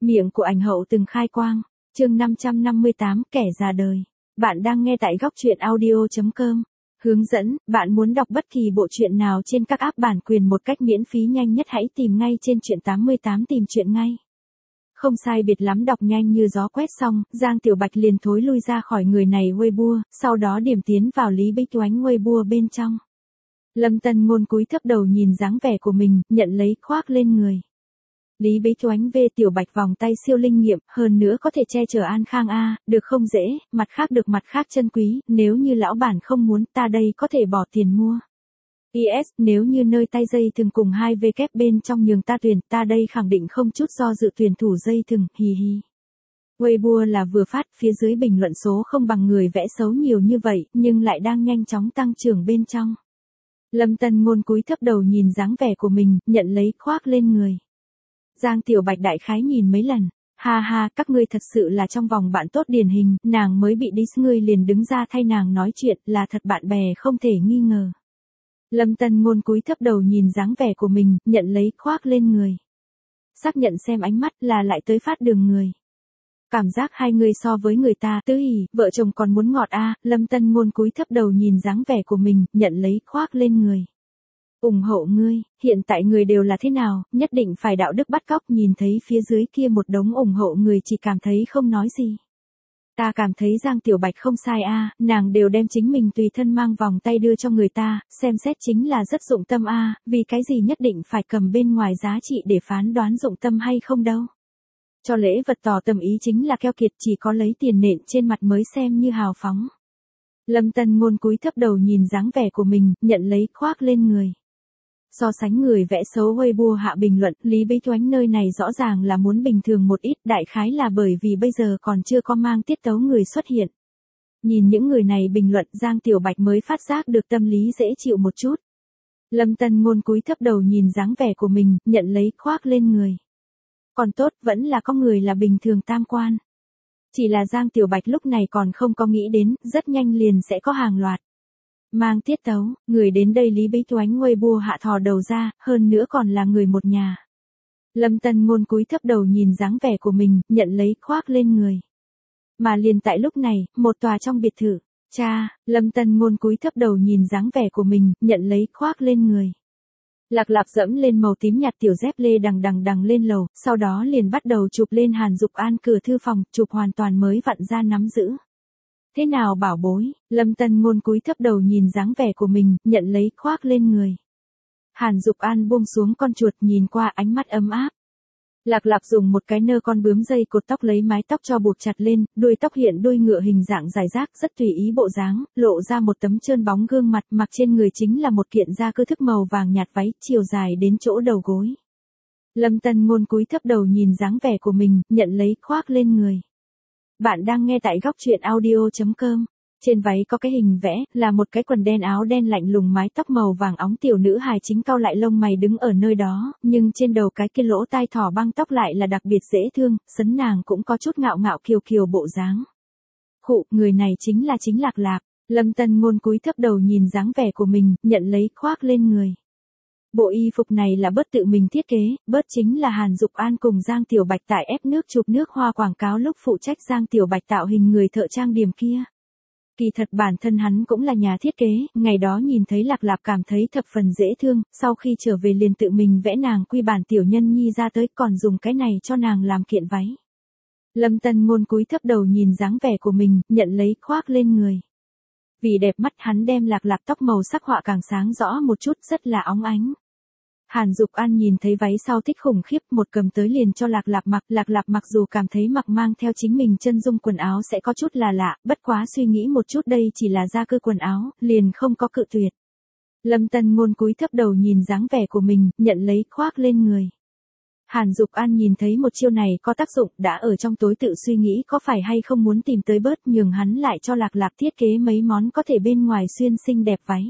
Miệng của ảnh hậu từng khai quang. Chương 558, kẻ già đời. Bạn đang nghe tại góc truyện audio.com. Hướng dẫn, bạn muốn đọc bất kỳ bộ truyện nào trên các app bản quyền một cách miễn phí nhanh nhất hãy tìm ngay trên truyện 88 tìm truyện ngay. Không sai biệt lắm đọc nhanh như gió quét xong, Giang Tiểu Bạch liền thối lui ra khỏi người này Weibo, sau đó điểm tiến vào Lý Bích Oánh Weibo bên trong. Lâm Tân Ngôn cúi thấp đầu nhìn dáng vẻ của mình, nhận lấy khoác lên người. Lý Bích Oánh về Tiểu Bạch vòng tay siêu linh nghiệm, hơn nữa có thể che chở an khang a, được không dễ, mặt khác được mặt khác chân quý, nếu như lão bản không muốn, ta đây có thể bỏ tiền mua. PS, nếu như nơi tay dây thừng cùng hai V kép bên trong nhường ta tuyển, ta đây khẳng định không chút do dự tuyển thủ dây thừng, hì hì. Weibo là vừa phát, phía dưới bình luận số không bằng người vẽ xấu nhiều như vậy, nhưng lại đang nhanh chóng tăng trưởng bên trong. Lâm Tân Ngôn cúi thấp đầu nhìn dáng vẻ của mình, nhận lấy khoác lên người. Giang Tiểu Bạch đại khái nhìn mấy lần, ha ha, các ngươi thật sự là trong vòng bạn tốt điển hình, nàng mới bị diss ngươi liền đứng ra thay nàng nói chuyện, là thật bạn bè không thể nghi ngờ. Lâm Tân Ngôn cúi thấp đầu nhìn dáng vẻ của mình, nhận lấy khoác lên người. Xác nhận xem ánh mắt là lại tới phát đường người. Cảm giác hai người so với người ta tứ hỉ, vợ chồng còn muốn ngọt a. Lâm Tân Ngôn cúi thấp đầu nhìn dáng vẻ của mình, nhận lấy khoác lên người. Ủng hộ ngươi, hiện tại người đều là thế nào, nhất định phải đạo đức bắt cóc. Nhìn thấy phía dưới kia một đống ủng hộ người chỉ cảm thấy không nói gì. Ta cảm thấy Giang Tiểu Bạch không sai a, nàng đều đem chính mình tùy thân mang vòng tay đưa cho người ta, xem xét chính là rất dụng tâm a, vì cái gì nhất định phải cầm bên ngoài giá trị để phán đoán dụng tâm hay không đâu. Cho lễ vật tỏ tâm ý chính là keo kiệt, chỉ có lấy tiền nện trên mặt mới xem như hào phóng. Lâm Tân Ngôn cúi thấp đầu nhìn dáng vẻ của mình, nhận lấy khoác lên người. So sánh người vẽ xấu Weibo hạ bình luận, Lý Bích Oánh nơi này rõ ràng là muốn bình thường một ít, đại khái là bởi vì bây giờ còn chưa có mang tiết tấu người xuất hiện. Nhìn những người này bình luận, Giang Tiểu Bạch mới phát giác được tâm lý dễ chịu một chút. Lâm Tân Ngôn cúi thấp đầu nhìn dáng vẻ của mình, nhận lấy khoác lên người. Còn tốt, vẫn là có người là bình thường tam quan. Chỉ là Giang Tiểu Bạch lúc này còn không có nghĩ đến, rất nhanh liền sẽ có hàng loạt. Mang tiết tấu, người đến đây Lý Bích Oánh Weibo hạ thò đầu ra, hơn nữa còn là người một nhà. Lâm Tân Ngôn cúi thấp đầu nhìn dáng vẻ của mình, nhận lấy khoác lên người. Mà liền tại lúc này, một tòa trong biệt thự, cha, Lâm Tân Ngôn cúi thấp đầu nhìn dáng vẻ của mình, nhận lấy khoác lên người. Lạc Lạp dẫm lên màu tím nhạt tiểu dép lê đằng lên lầu, sau đó liền bắt đầu chụp lên Hàn Dục An cửa thư phòng, chụp hoàn toàn mới vặn ra nắm giữ. Thế nào bảo bối, Lâm Tân Ngôn cúi thấp đầu nhìn dáng vẻ của mình, nhận lấy khoác lên người. Hàn Dục An buông xuống con chuột nhìn qua ánh mắt ấm áp. Lạc Lạp dùng một cái nơ con bướm dây cột tóc lấy mái tóc cho buộc chặt lên, đuôi tóc hiện đuôi ngựa hình dạng dài rác rất tùy ý bộ dáng, lộ ra một tấm trơn bóng gương mặt, mặc trên người chính là một kiện da cơ thức màu vàng nhạt váy, chiều dài đến chỗ đầu gối. Lâm Tân Ngôn cúi thấp đầu nhìn dáng vẻ của mình, nhận lấy khoác lên người. Bạn đang nghe tại góc truyện audio.com. Trên váy có cái hình vẽ, là một cái quần đen áo đen lạnh lùng mái tóc màu vàng óng tiểu nữ hài chính cau lại lông mày đứng ở nơi đó, nhưng trên đầu cái kia lỗ tai thỏ băng tóc lại là đặc biệt dễ thương, sấn nàng cũng có chút ngạo ngạo kiều kiều bộ dáng. Khụ, người này chính Lạc Lạp. Lâm Tân Ngôn cúi thấp đầu nhìn dáng vẻ của mình, nhận lấy khoác lên người. Bộ y phục này là Bớt tự mình thiết kế, Bớt chính là Hàn Dục An cùng Giang Tiểu Bạch tại ép nước chụp nước hoa quảng cáo lúc phụ trách Giang Tiểu Bạch tạo hình người thợ trang điểm kia. Kỳ thật bản thân hắn cũng là nhà thiết kế, ngày đó nhìn thấy Lạc Lạp cảm thấy thập phần dễ thương, sau khi trở về liền tự mình vẽ nàng quy bản tiểu nhân nhi ra tới, còn dùng cái này cho nàng làm kiện váy. Lâm Tân Ngôn cúi thấp đầu nhìn dáng vẻ của mình, nhận lấy khoác lên người. Vì đẹp mắt hắn đem Lạc Lạp tóc màu sắc họa càng sáng rõ một chút, rất là óng ánh. Hàn Dục An nhìn thấy váy sau thích khủng khiếp, một cầm tới liền cho Lạc Lạp mặc dù cảm thấy mặc mang theo chính mình chân dung quần áo sẽ có chút là lạ, bất quá suy nghĩ một chút đây chỉ là da cơ quần áo, liền không có cự tuyệt. Lâm Tân Ngôn cúi thấp đầu nhìn dáng vẻ của mình, nhận lấy khoác lên người. Hàn Dục An nhìn thấy một chiêu này có tác dụng, đã ở trong tối tự suy nghĩ có phải hay không muốn tìm tới Bớt, nhường hắn lại cho Lạc Lạp thiết kế mấy món có thể bên ngoài xuyên xinh đẹp váy.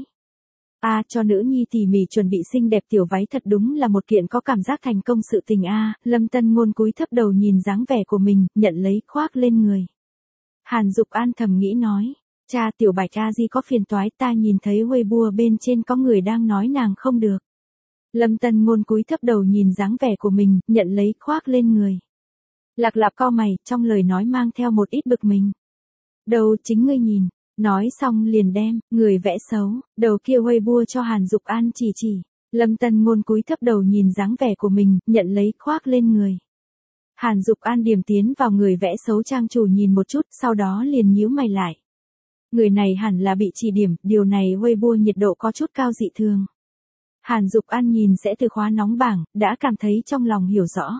Cho nữ nhi tỉ mỉ chuẩn bị xinh đẹp tiểu váy thật đúng là một kiện có cảm giác thành công sự tình Lâm Tân Ngôn cúi thấp đầu nhìn dáng vẻ của mình, nhận lấy khoác lên người. Hàn Dục An thầm nghĩ nói, cha Tiểu Bạch gì có phiền toái, ta nhìn thấy Weibo bên trên có người đang nói nàng không được. Lâm Tân Ngôn cúi thấp đầu nhìn dáng vẻ của mình, nhận lấy khoác lên người. Lạc Lạp cau mày, trong lời nói mang theo một ít bực mình. Đâu, chính ngươi nhìn. Nói xong liền đem, người vẽ xấu, đầu kia Weibo cho Hàn Dục An chỉ. Lâm Tân Ngôn cúi thấp đầu nhìn dáng vẻ của mình, nhận lấy khoác lên người. Hàn Dục An điểm tiến vào người vẽ xấu trang chủ nhìn một chút, sau đó liền nhíu mày lại. Người này hẳn là bị chỉ điểm, điều này Weibo nhiệt độ có chút cao dị thường. Hàn Dục An nhìn sẽ từ khóa nóng bảng, đã cảm thấy trong lòng hiểu rõ.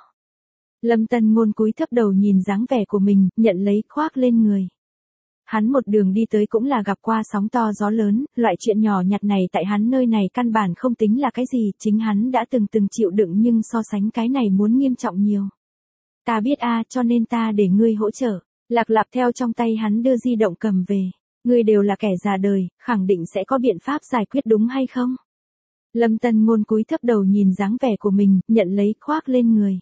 Lâm Tân Ngôn cúi thấp đầu nhìn dáng vẻ của mình, nhận lấy khoác lên người. Hắn một đường đi tới cũng là gặp qua sóng to gió lớn, loại chuyện nhỏ nhặt này tại hắn nơi này căn bản không tính là cái gì, chính hắn đã từng chịu đựng nhưng so sánh cái này muốn nghiêm trọng nhiều. Ta biết cho nên ta để ngươi hỗ trợ. Lạc Lạp theo trong tay hắn đưa di động cầm về. Ngươi đều là kẻ già đời, khẳng định sẽ có biện pháp giải quyết đúng hay không? Lâm Tân Ngôn cúi thấp đầu nhìn dáng vẻ của mình, nhận lấy khoác lên người.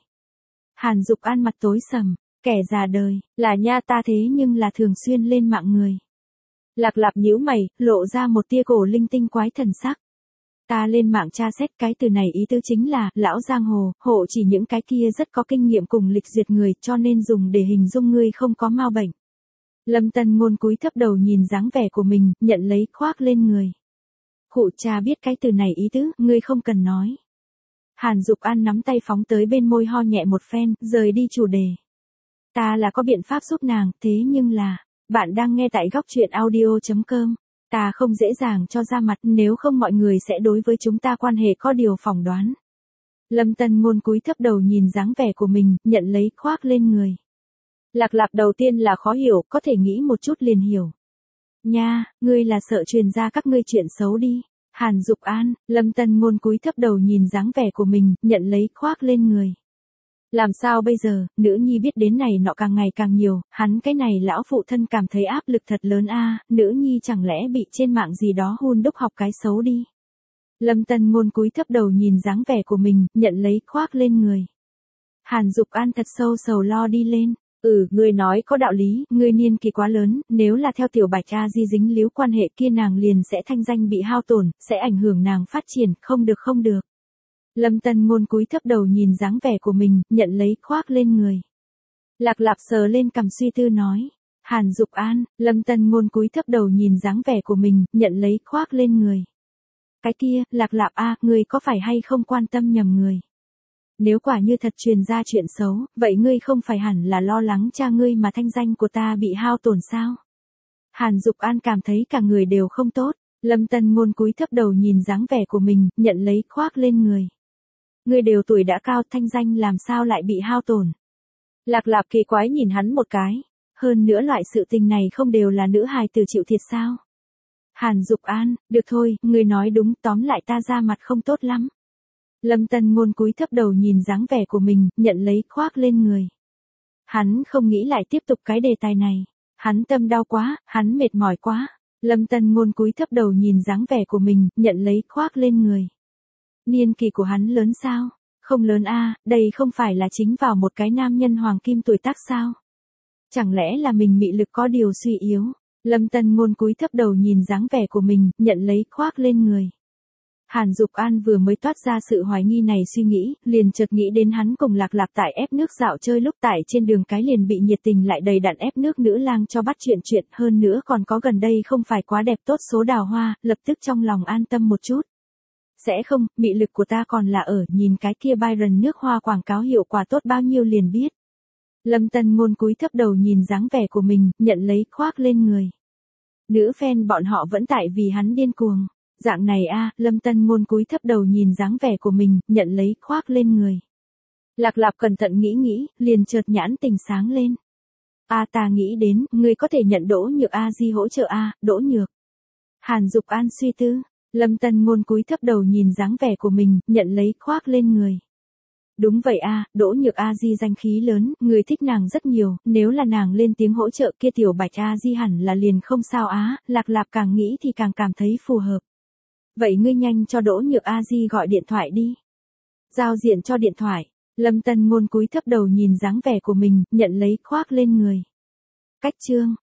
Hàn Dục An mặt tối sầm, kẻ già đời, là nha ta thế nhưng là thường xuyên lên mạng người. Lạc Lạp nhíu mày, lộ ra một tia cổ linh tinh quái thần sắc. Ta lên mạng tra xét cái từ này ý tứ chính là, lão giang hồ, hộ chỉ những cái kia rất có kinh nghiệm cùng lịch duyệt người cho nên dùng để hình dung ngươi không có mau bệnh. Lâm Tân Ngôn cúi thấp đầu nhìn dáng vẻ của mình, nhận lấy khoác lên người. Khụ cha biết cái từ này ý tứ, ngươi không cần nói. Hàn Dục An nắm tay phóng tới bên môi ho nhẹ một phen, rời đi chủ đề. Ta là có biện pháp giúp nàng, thế nhưng là, bạn đang nghe tại góc truyện audio.com. Ta không dễ dàng cho ra mặt, nếu không mọi người sẽ đối với chúng ta quan hệ có điều phỏng đoán. Lâm Tân Ngôn cúi thấp đầu nhìn dáng vẻ của mình, nhận lấy khoác lên người. Lạc Lạp đầu tiên là khó hiểu, có thể nghĩ một chút liền hiểu. Nha, ngươi là sợ truyền ra các ngươi chuyện xấu đi. Hàn Dục An, Lâm Tân Ngôn cúi thấp đầu nhìn dáng vẻ của mình, nhận lấy khoác lên người. Làm sao bây giờ, nữ nhi biết đến này nọ càng ngày càng nhiều, hắn cái này lão phụ thân cảm thấy áp lực thật lớn nữ nhi chẳng lẽ bị trên mạng gì đó hun đúc học cái xấu đi. Lâm Tân Ngôn cúi thấp đầu nhìn dáng vẻ của mình, nhận lấy khoác lên người. Hàn Dục An thật sầu lo đi lên. Ngươi nói có đạo lý, ngươi niên kỳ quá lớn, nếu là theo tiểu Bạch Di dính líu quan hệ kia nàng liền sẽ thanh danh bị hao tổn, sẽ ảnh hưởng nàng phát triển, không được. Lâm Tân Ngôn cúi thấp đầu nhìn dáng vẻ của mình, nhận lấy khoác lên người. Lạc Lạp sờ lên cằm suy tư nói. Hàn Dục An, Lâm Tân Ngôn cúi thấp đầu nhìn dáng vẻ của mình, nhận lấy khoác lên người. Cái kia, Lạc Lạp ngươi có phải hay không quan tâm nhầm người? Nếu quả như thật truyền ra chuyện xấu, vậy ngươi không phải hẳn là lo lắng cha ngươi mà thanh danh của ta bị hao tổn sao? Hàn Dục An cảm thấy cả người đều không tốt. Lâm Tân Ngôn cúi thấp đầu nhìn dáng vẻ của mình, nhận lấy khoác lên người. Ngươi đều tuổi đã cao, thanh danh làm sao lại bị hao tổn? Lạc Lạp kỳ quái nhìn hắn một cái. Hơn nữa loại sự tình này không đều là nữ hài tử chịu thiệt sao? Hàn Dục An, được thôi, ngươi nói đúng, tóm lại ta ra mặt không tốt lắm. Lâm Tân Ngôn cúi thấp đầu nhìn dáng vẻ của mình, nhận lấy khoác lên người. Hắn không nghĩ lại tiếp tục cái đề tài này. Hắn tâm đau quá, hắn mệt mỏi quá. Lâm Tân Ngôn cúi thấp đầu nhìn dáng vẻ của mình, nhận lấy khoác lên người. Niên kỳ của hắn lớn sao? Không lớn đây không phải là chính vào một cái nam nhân hoàng kim tuổi tác sao? Chẳng lẽ là mình mị lực có điều suy yếu? Lâm Tân Ngôn cúi thấp đầu nhìn dáng vẻ của mình, nhận lấy khoác lên người. Hàn Dục An vừa mới toát ra sự hoài nghi này suy nghĩ, liền chợt nghĩ đến hắn cùng Lạc Lạp tại ép nước dạo chơi lúc tại trên đường cái liền bị nhiệt tình lại đầy đặn ép nước nữ lang cho bắt chuyện hơn nữa còn có gần đây không phải quá đẹp tốt số đào hoa, lập tức trong lòng an tâm một chút. Sẽ không, mị lực của ta còn là nhìn cái kia Byron nước hoa quảng cáo hiệu quả tốt bao nhiêu liền biết. Lâm Tân Ngôn cúi thấp đầu nhìn dáng vẻ của mình, nhận lấy khoác lên người. Nữ fan bọn họ vẫn tại vì hắn điên cuồng. Dạng này Lâm Tân Ngôn cúi thấp đầu nhìn dáng vẻ của mình, nhận lấy khoác lên người. Lạc Lạp cẩn thận nghĩ, liền chợt nhãn tình sáng lên. Ta nghĩ đến, ngươi có thể nhận Đỗ Nhược Di hỗ trợ Đỗ Nhược. Hàn Dục An suy tư, Lâm Tân Ngôn cúi thấp đầu nhìn dáng vẻ của mình, nhận lấy khoác lên người. Đúng vậy Đỗ Nhược Di danh khí lớn, người thích nàng rất nhiều, nếu là nàng lên tiếng hỗ trợ kia tiểu Bạch Di hẳn là liền không sao Lạc Lạp càng nghĩ thì càng cảm thấy phù hợp. Vậy ngươi nhanh cho Đỗ Nhược Di gọi điện thoại đi. Giao diện cho điện thoại. Lâm Tân Ngôn cúi thấp đầu nhìn dáng vẻ của mình, nhận lấy khoác lên người. Cách chương.